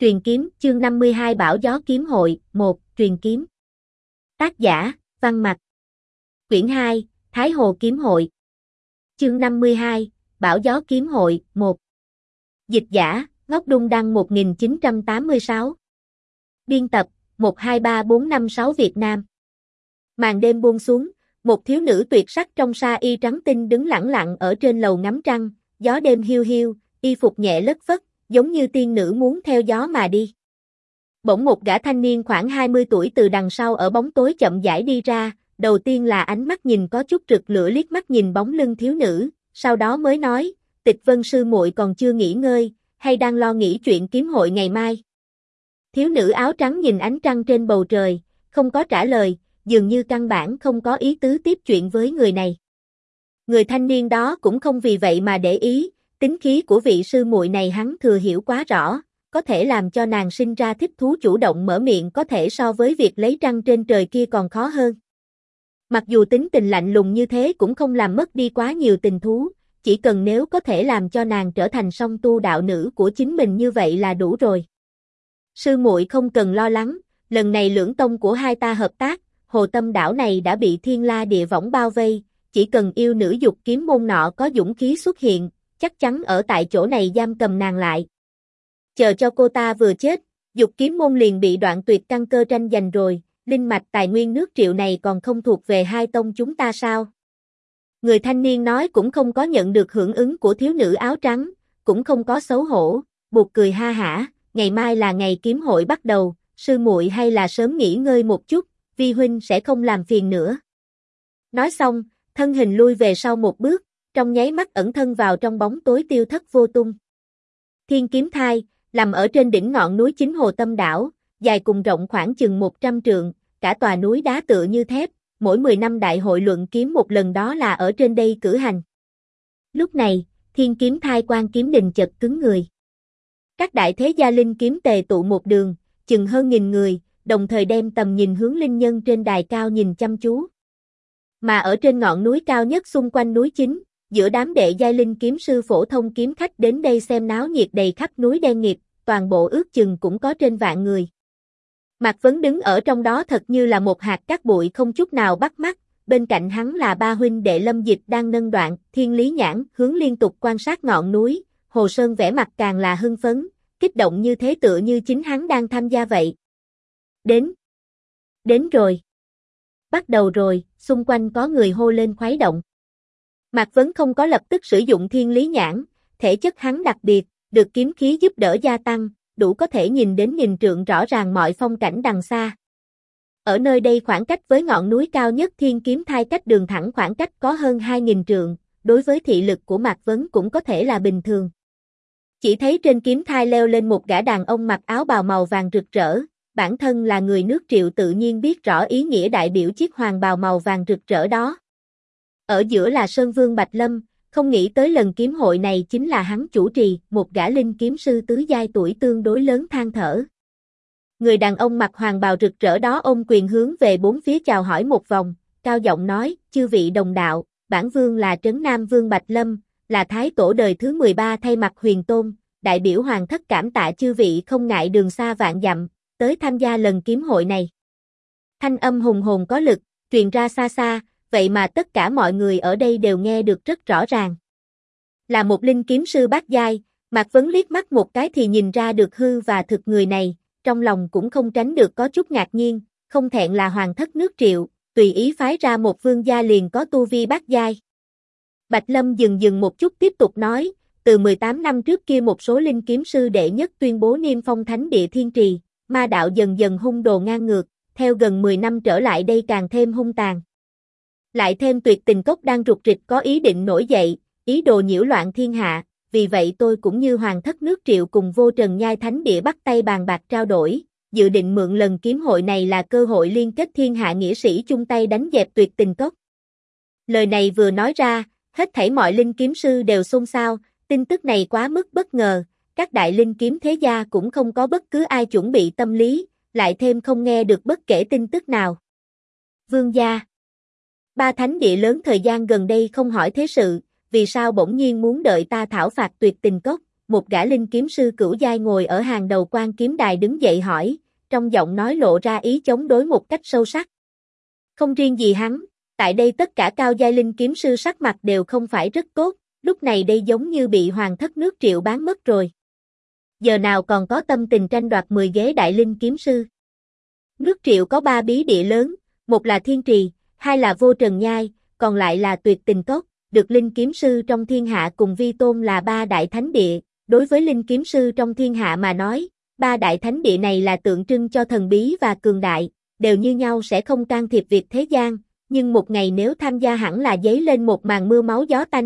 Truyền kiếm, chương 52 Bão gió kiếm hội, 1, truyền kiếm. Tác giả, Văn Mặc. Quyển 2, Thái Hồ kiếm hội. Chương 52, Bão gió kiếm hội, 1. Dịch giả, Ngốc Đung Đăng 1986. Biên tập, 123456 Việt Nam. Màn đêm buông xuống, một thiếu nữ tuyệt sắc trong sa y trắng tinh đứng lẳng lặng ở trên lầu ngắm trăng, gió đêm hiu hiu, y phục nhẹ lất phất, giống như tiên nữ muốn theo gió mà đi. Bỗng một gã thanh niên khoảng 20 tuổi từ đằng sau ở bóng tối chậm rãi đi ra, đầu tiên là ánh mắt nhìn có chút rực lửa liếc mắt nhìn bóng lưng thiếu nữ, sau đó mới nói, Tịch Vân sư muội còn chưa nghỉ ngơi, hay đang lo nghĩ chuyện kiếm hội ngày mai. Thiếu nữ áo trắng nhìn ánh trăng trên bầu trời, không có trả lời, dường như căn bản không có ý tứ tiếp chuyện với người này. Người thanh niên đó cũng không vì vậy mà để ý, tính khí của vị sư muội này hắn thừa hiểu quá rõ, có thể làm cho nàng sinh ra thích thú chủ động mở miệng có thể so với việc lấy trăng trên trời kia còn khó hơn. Mặc dù tính tình lạnh lùng như thế cũng không làm mất đi quá nhiều tình thú, chỉ cần nếu có thể làm cho nàng trở thành song tu đạo nữ của chính mình như vậy là đủ rồi. Sư muội không cần lo lắng, lần này lưỡng tông của hai ta hợp tác, Hồ Tâm đảo này đã bị thiên la địa võng bao vây, chỉ cần yêu nữ dục kiếm môn nọ có dũng khí xuất hiện, chắc chắn ở tại chỗ này giam cầm nàng lại. Chờ cho cô ta vừa chết, dục kiếm môn liền bị đoạn tuyệt căn cơ tranh giành rồi, linh mạch tài nguyên nước Triệu này còn không thuộc về hai tông chúng ta sao? Người thanh niên nói cũng không có nhận được hưởng ứng của thiếu nữ áo trắng, cũng không có xấu hổ, buộc cười ha hả, ngày mai là ngày kiếm hội bắt đầu, sư muội hay là sớm nghỉ ngơi một chút, vi huynh sẽ không làm phiền nữa. Nói xong, thân hình lui về sau một bước, trong nháy mắt ẩn thân vào trong bóng tối tiêu thất vô tung. Thiên kiếm thai, nằm ở trên đỉnh ngọn núi chính Hồ Tâm đảo, dài cùng rộng khoảng chừng 100 trượng, cả tòa núi đá tựa như thép, mỗi 10 năm đại hội luận kiếm một lần đó là ở trên đây cử hành. Lúc này, thiên kiếm thai quan kiếm đình chật cứng người. Các đại thế gia linh kiếm tề tụ một đường, chừng hơn 1000 người, đồng thời đem tầm nhìn hướng linh nhân trên đài cao nhìn chăm chú. Mà ở trên ngọn núi cao nhất xung quanh núi chính, giữa đám đệ giai linh kiếm sư phổ thông kiếm khách đến đây xem náo nhiệt đầy khắp núi đen nghịt, toàn bộ ước chừng cũng có trên vạn người. Mạc Vấn đứng ở trong đó thật như là một hạt cát bụi không chút nào bắt mắt, bên cạnh hắn là ba huynh đệ Lâm Dịch đang nâng đoạn, Thiên Lý Nhãn hướng liên tục quan sát ngọn núi, Hồ Sơn vẻ mặt càng là hưng phấn, kích động như thế tựa như chính hắn đang tham gia vậy. Đến rồi. Bắt đầu rồi, xung quanh có người hô lên khuấy động. Mạc Vấn không có lập tức sử dụng Thiên Lý Nhãn, thể chất hắn đặc biệt, được kiếm khí giúp đỡ gia tăng, đủ có thể nhìn đến 1000 trượng rõ ràng mọi phong cảnh đằng xa. Ở nơi đây khoảng cách với ngọn núi cao nhất Thiên Kiếm Thai cách đường thẳng khoảng cách có hơn 2000 trượng, đối với thị lực của Mạc Vấn cũng có thể là bình thường. Chỉ thấy trên kiếm thai leo lên một gã đàn ông mặc áo bào màu vàng rực rỡ, bản thân là người nước Triệu tự nhiên biết rõ ý nghĩa đại biểu chiếc hoàng bào màu vàng rực rỡ đó. Ở giữa là Sơn Vương Bạch Lâm, không nghĩ tới lần kiếm hội này chính là hắn chủ trì, một gã linh kiếm sư tứ giai tuổi tương đối lớn than thở. Người đàn ông mặc hoàng bào rực rỡ đó ôm quyền hướng về bốn phía chào hỏi một vòng, cao giọng nói, chư vị đồng đạo, bản vương là Trấn Nam Vương Bạch Lâm, là Thái Tổ đời thứ 13 thay mặt Huyền Tôn, đại biểu hoàng thất cảm tạ chư vị không ngại đường xa vạn dặm, tới tham gia lần kiếm hội này. Thanh âm hùng hồn có lực, truyền ra xa xa, vậy mà tất cả mọi người ở đây đều nghe được rất rõ ràng. Là một linh kiếm sư bát giai, Mạc Vấn liếc mắt một cái thì nhìn ra được hư và thực người này, trong lòng cũng không tránh được có chút ngạc nhiên, không thẹn là hoàng thất nước Triệu, tùy ý phái ra một vương gia liền có tu vi bát giai. Bạch Lâm dừng một chút tiếp tục nói, từ 18 năm trước kia một số linh kiếm sư đệ nhất tuyên bố niêm phong thánh địa thiên trì, ma đạo dần dần hung đồ ngang ngược, theo gần 10 năm trở lại đây càng thêm hung tàn. Lại thêm Tuyệt Tình Cốc đang rục rịch có ý định nổi dậy, ý đồ nhiễu loạn thiên hạ, vì vậy tôi cũng như hoàng thất nước Triệu cùng Vô Trần Nhai thánh địa bắt tay bàn bạc trao đổi, dự định mượn lần kiếm hội này là cơ hội liên kết thiên hạ nghĩa sĩ chung tay đánh dẹp Tuyệt Tình Cốc. Lời này vừa nói ra, hết thảy mọi linh kiếm sư đều xôn xao, tin tức này quá mức bất ngờ, các đại linh kiếm thế gia cũng không có bất cứ ai chuẩn bị tâm lý, lại thêm không nghe được bất kể tin tức nào. Vương gia. Ba thánh địa lớn thời gian gần đây không hỏi thế sự, vì sao bỗng nhiên muốn đợi ta thảo phạt Tuyệt Tình Cốc, một gã linh kiếm sư cửu giai ngồi ở hàng đầu quan kiếm đài đứng dậy hỏi, trong giọng nói lộ ra ý chống đối một cách sâu sắc. Không riêng gì hắn, tại đây tất cả cao giai linh kiếm sư sắc mặt đều không phải rất tốt, lúc này đây giống như bị hoàng thất nước Triệu bán mất rồi. Giờ nào còn có tâm tình tranh đoạt 10 ghế đại linh kiếm sư. Nước Triệu có 3 bí địa lớn, một là Thiên Trì, hai là Vô Trần Nhai, còn lại là Tuyệt Tình Cốc, được linh kiếm sư trong thiên hạ cùng vi tôn là 3 đại thánh địa. Đối với linh kiếm sư trong thiên hạ mà nói, 3 đại thánh địa này là tượng trưng cho thần bí và cường đại, đều như nhau sẽ không can thiệp việc thế gian, nhưng một ngày nếu tham gia hẳn là dấy lên một màn mưa máu gió tanh.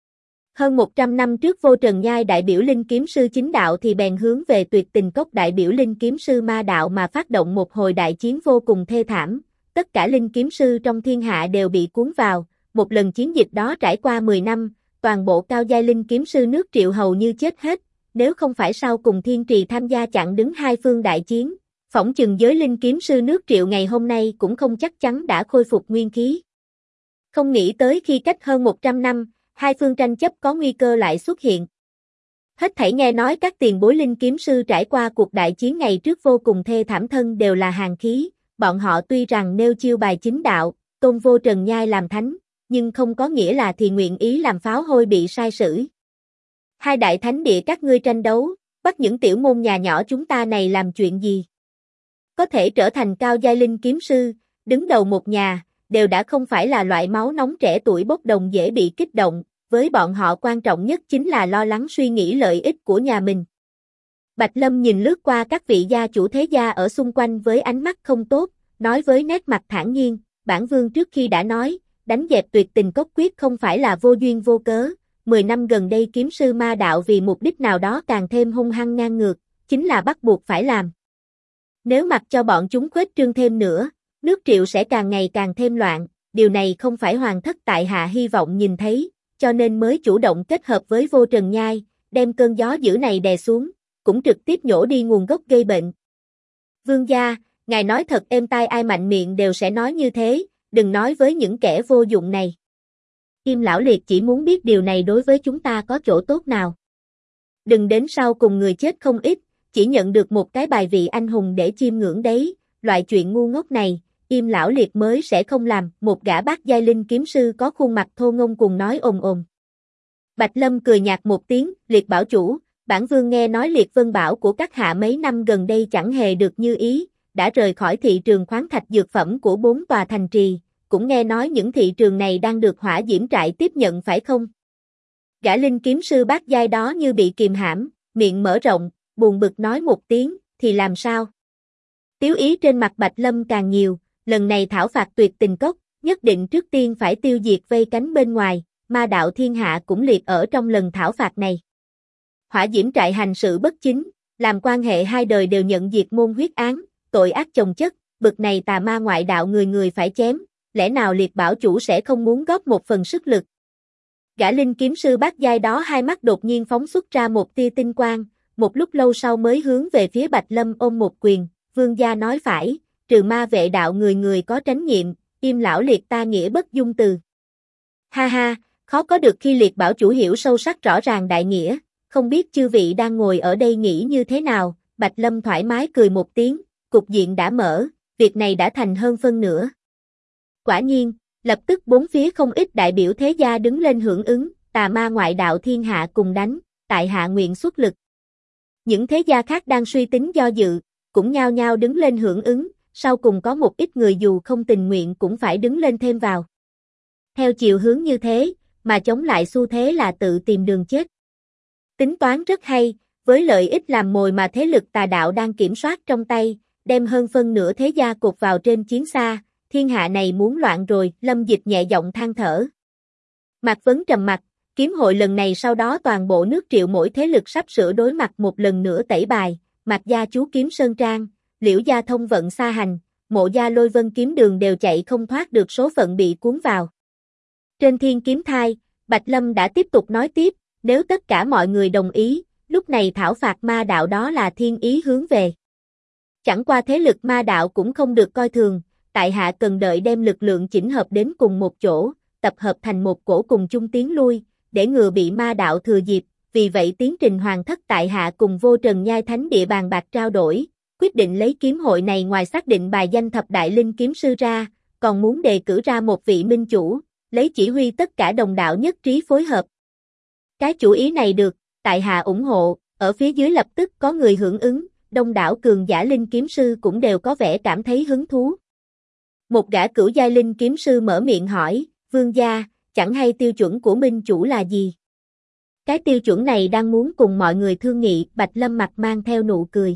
Hơn 100 năm trước Vô Trần Nhai đại biểu linh kiếm sư chính đạo thì bèn hướng về Tuyệt Tình Cốc đại biểu linh kiếm sư ma đạo mà phát động một hồi đại chiến vô cùng thê thảm, tất cả linh kiếm sư trong thiên hạ đều bị cuốn vào, một lần chiến dịch đó trải qua 10 năm, toàn bộ cao giai linh kiếm sư nước Triệu hầu như chết hết, nếu không phải sau cùng Thiên Trì tham gia chặn đứng hai phương đại chiến, phỏng chừng giới linh kiếm sư nước Triệu ngày hôm nay cũng không chắc chắn đã khôi phục nguyên khí. Không nghĩ tới khi cách hơn 100 năm, hai phương tranh chấp có nguy cơ lại xuất hiện. Hết thảy nghe nói các tiền bối linh kiếm sư trải qua cuộc đại chiến ngày trước vô cùng thê thảm thân đều là hàn khí, bọn họ tuy rằng nêu chiêu bài chính đạo, tôn Vô Trần Nhai làm thánh, nhưng không có nghĩa là thì nguyện ý làm pháo hôi bị sai sử. Hai đại thánh địa các ngươi tranh đấu, bắt những tiểu môn nhà nhỏ chúng ta này làm chuyện gì? Có thể trở thành cao giai linh kiếm sư, đứng đầu một nhà, đều đã không phải là loại máu nóng trẻ tuổi bốc đồng dễ bị kích động, với bọn họ quan trọng nhất chính là lo lắng suy nghĩ lợi ích của nhà mình. Bạch Lâm nhìn lướt qua các vị gia chủ thế gia ở xung quanh với ánh mắt không tốt, nói với nét mặt thản nhiên, bản vương trước khi đã nói, đánh dẹp Tuyệt Tình Cốc quyết không phải là vô duyên vô cớ, 10 năm gần đây kiếm sư ma đạo vì mục đích nào đó càng thêm hung hăng ngang ngược, chính là bắt buộc phải làm. Nếu mặc cho bọn chúng khuếch trương thêm nữa, nước Triệu sẽ càng ngày càng thêm loạn, điều này không phải hoàng thất tại hạ hy vọng nhìn thấy, cho nên mới chủ động kết hợp với Vô Trần Nhai, đem cơn gió dữ này đè xuống, cũng trực tiếp nhổ đi nguồn gốc gây bệnh. Vương gia, ngài nói thật êm tai ai mạnh miệng đều sẽ nói như thế, đừng nói với những kẻ vô dụng này. Kim Lão Liệt chỉ muốn biết điều này đối với chúng ta có chỗ tốt nào. Đừng đến sau cùng người chết không ít, chỉ nhận được một cái bài vị anh hùng để chiêm ngưỡng đấy, loại chuyện ngu ngốc này, Kim Lão Liệt mới sẽ không làm. Một gã bát giai linh kiếm sư có khuôn mặt thô ngông cùng nói ồn ồn. Bạch Lâm cười nhạt một tiếng, Liệt bảo chủ, bản vương nghe nói Liệt Vân Bảo của các hạ mấy năm gần đây chẳng hề được như ý, đã rời khỏi thị trường khoáng thạch dược phẩm của 4 tòa thành trì, cũng nghe nói những thị trường này đang được Hỏa Diễm trại tiếp nhận phải không? Gã linh kiếm sư bát giai đó như bị kìm hãm, miệng mở rộng, buồn bực nói một tiếng, thì làm sao? Tiếu ý trên mặt Bạch Lâm càng nhiều, lần này thảo phạt Tuyệt Tình Cốc, nhất định trước tiên phải tiêu diệt vây cánh bên ngoài, ma đạo thiên hạ cũng liệt ở trong lần thảo phạt này. Hỏa Diễm trại hành sự bất chính, làm quan hệ hai đời đều nhận diệt môn huyết án, tội ác chồng chất, bực này tà ma ngoại đạo người người phải chém, lẽ nào Liệt bảo chủ sẽ không muốn góp một phần sức lực? Gã linh kiếm sư bát giai đó hai mắt đột nhiên phóng xuất ra một tia tinh quang, một lúc lâu sau mới hướng về phía Bạch Lâm ôm một quyền, vương gia nói phải, trừ ma vệ đạo người người có tránh nhiệm, Im Lão Liệt ta nghĩa bất dung từ. Ha ha, khó có được khi Liệt bảo chủ hiểu sâu sắc rõ ràng đại nghĩa, không biết chư vị đang ngồi ở đây nghĩ như thế nào, Bạch Lâm thoải mái cười một tiếng, cục diện đã mở, việc này đã thành hơn phân nửa. Quả nhiên, lập tức bốn phía không ít đại biểu thế gia đứng lên hưởng ứng, tà ma ngoại đạo thiên hạ cùng đánh, tại hạ nguyện xuất lực. Những thế gia khác đang suy tính do dự, cũng nhao nhao đứng lên hưởng ứng, sau cùng có một ít người dù không tình nguyện cũng phải đứng lên thêm vào. Theo chiều hướng như thế, mà chống lại xu thế là tự tìm đường chết. Tính toán rất hay, với lợi ích làm mồi mà thế lực tà đạo đang kiểm soát trong tay, đem hơn phân nửa thế gia cột vào trên chiến xa, thiên hạ này muốn loạn rồi, Lâm Dịch nhẹ giọng than thở. Mạc Vấn trầm mặt, kiếm hội lần này sau đó toàn bộ nước Triệu mỗi thế lực sắp sửa đối mặt một lần nữa tẩy bài, Mạc gia chú kiếm Sơn Trang, Liễu gia thông vận xa hành, Mộ gia Lôi Vân kiếm đường đều chạy không thoát được số phận bị cuốn vào. Trên thiên kiếm thai, Bạch Lâm đã tiếp tục nói tiếp, nếu tất cả mọi người đồng ý, lúc này thảo phạt ma đạo đó là thiên ý hướng về. Chẳng qua thế lực ma đạo cũng không được coi thường, tại hạ cần đợi đem lực lượng chỉnh hợp đến cùng một chỗ, tập hợp thành một cổ cùng chung tiến lui, để ngừa bị ma đạo thừa dịp, vì vậy tiến trình hoàng thất tại hạ cùng vô trần nhai thánh địa bàn bạc trao đổi, quyết định lấy kiếm hội này ngoài xác định bài danh thập đại linh kiếm sư ra, còn muốn đề cử ra một vị minh chủ, lấy chỉ huy tất cả đồng đạo nhất trí phối hợp. Cái chủ ý này được, tại hạ ủng hộ, ở phía dưới lập tức có người hưởng ứng, đông đảo cường giả linh kiếm sư cũng đều có vẻ cảm thấy hứng thú. Một gã cửu giai linh kiếm sư mở miệng hỏi, vương gia, chẳng hay tiêu chuẩn của minh chủ là gì? Cái tiêu chuẩn này đang muốn cùng mọi người thương nghị, Bạch Lâm mặt mang theo nụ cười.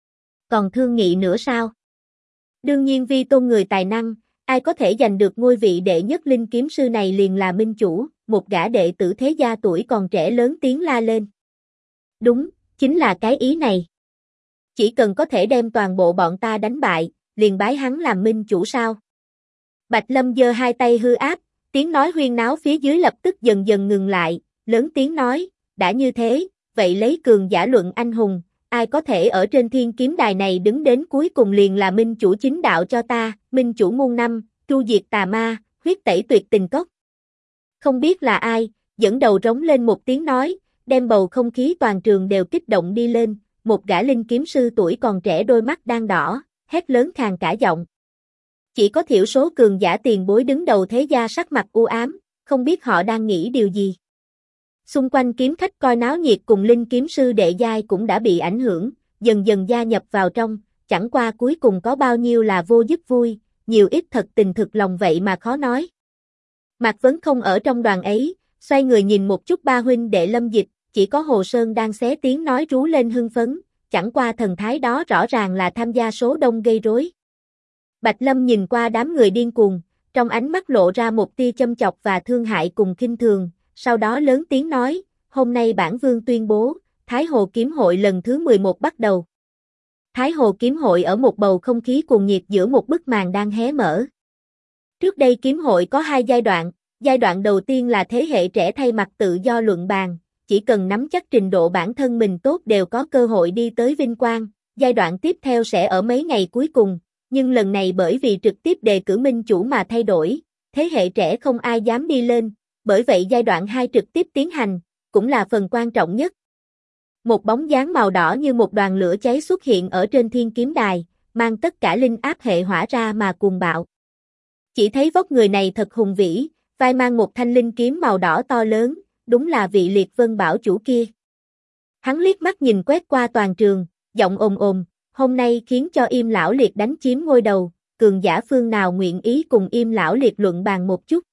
Còn thương nghị nữa sao? Đương nhiên vi tôn người tài năng, ai có thể giành được ngôi vị đệ nhất linh kiếm sư này liền là minh chủ, một gã đệ tử thế gia tuổi còn trẻ lớn tiếng la lên. Đúng, chính là cái ý này. Chỉ cần có thể đem toàn bộ bọn ta đánh bại, liền bái hắn làm minh chủ sao? Bạch Lâm giơ hai tay hư áp, tiếng nói huyên náo phía dưới lập tức dần dần ngừng lại, lớn tiếng nói, đã như thế, vậy lấy cường giả luận anh hùng, ai có thể ở trên thiên kiếm đài này đứng đến cuối cùng liền là minh chủ chính đạo cho ta, minh chủ muôn năm, tru diệt tà ma, huyết tẩy tuyệt tình cốc. Không biết là ai, dẫn đầu rống lên một tiếng nói, đem bầu không khí toàn trường đều kích động đi lên, một gã linh kiếm sư tuổi còn trẻ đôi mắt đang đỏ, hét lớn khàn cả giọng. Chỉ có thiểu số cường giả tiền bối đứng đầu thế gia sắc mặt u ám, không biết họ đang nghĩ điều gì. Xung quanh kiếm khách coi náo nhiệt cùng linh kiếm sư đệ giai cũng đã bị ảnh hưởng, dần dần gia nhập vào trong, chẳng qua cuối cùng có bao nhiêu là vô giúp vui, nhiều ít thật tình thực lòng vậy mà khó nói. Mạc Vấn không ở trong đoàn ấy, xoay người nhìn một chút ba huynh đệ Lâm Dịch, chỉ có Hồ Sơn đang xé tiếng nói rú lên hưng phấn, chẳng qua thần thái đó rõ ràng là tham gia số đông gây rối. Bạch Lâm nhìn qua đám người điên cuồng, trong ánh mắt lộ ra một tia châm chọc và thương hại cùng khinh thường, sau đó lớn tiếng nói, hôm nay bản vương tuyên bố, Thái Hồ Kiếm Hội lần thứ 11 bắt đầu. Thái Hồ Kiếm Hội ở một bầu không khí cuồng nhiệt giữa một bức màn đang hé mở. Trước đây kiếm hội có hai giai đoạn đầu tiên là thế hệ trẻ thay mặt tự do luận bàn, chỉ cần nắm chắc trình độ bản thân mình tốt đều có cơ hội đi tới vinh quang, giai đoạn tiếp theo sẽ ở mấy ngày cuối cùng, nhưng lần này bởi vì trực tiếp đề cử minh chủ mà thay đổi, thế hệ trẻ không ai dám đi lên, bởi vậy giai đoạn 2 trực tiếp tiến hành, cũng là phần quan trọng nhất. Một bóng dáng màu đỏ như một đoàn lửa cháy xuất hiện ở trên thiên kiếm đài, mang tất cả linh áp hệ hỏa ra mà cuồng bạo. Chỉ thấy vóc người này thật hùng vĩ, vai mang một thanh linh kiếm màu đỏ to lớn, đúng là vị Liệt Vân Bảo chủ kia. Hắn liếc mắt nhìn quét qua toàn trường, giọng ồm ồm, hôm nay khiến cho Im Lão Liệt đánh chiếm ngôi đầu, cường giả phương nào nguyện ý cùng Im Lão Liệt luận bàn một chút.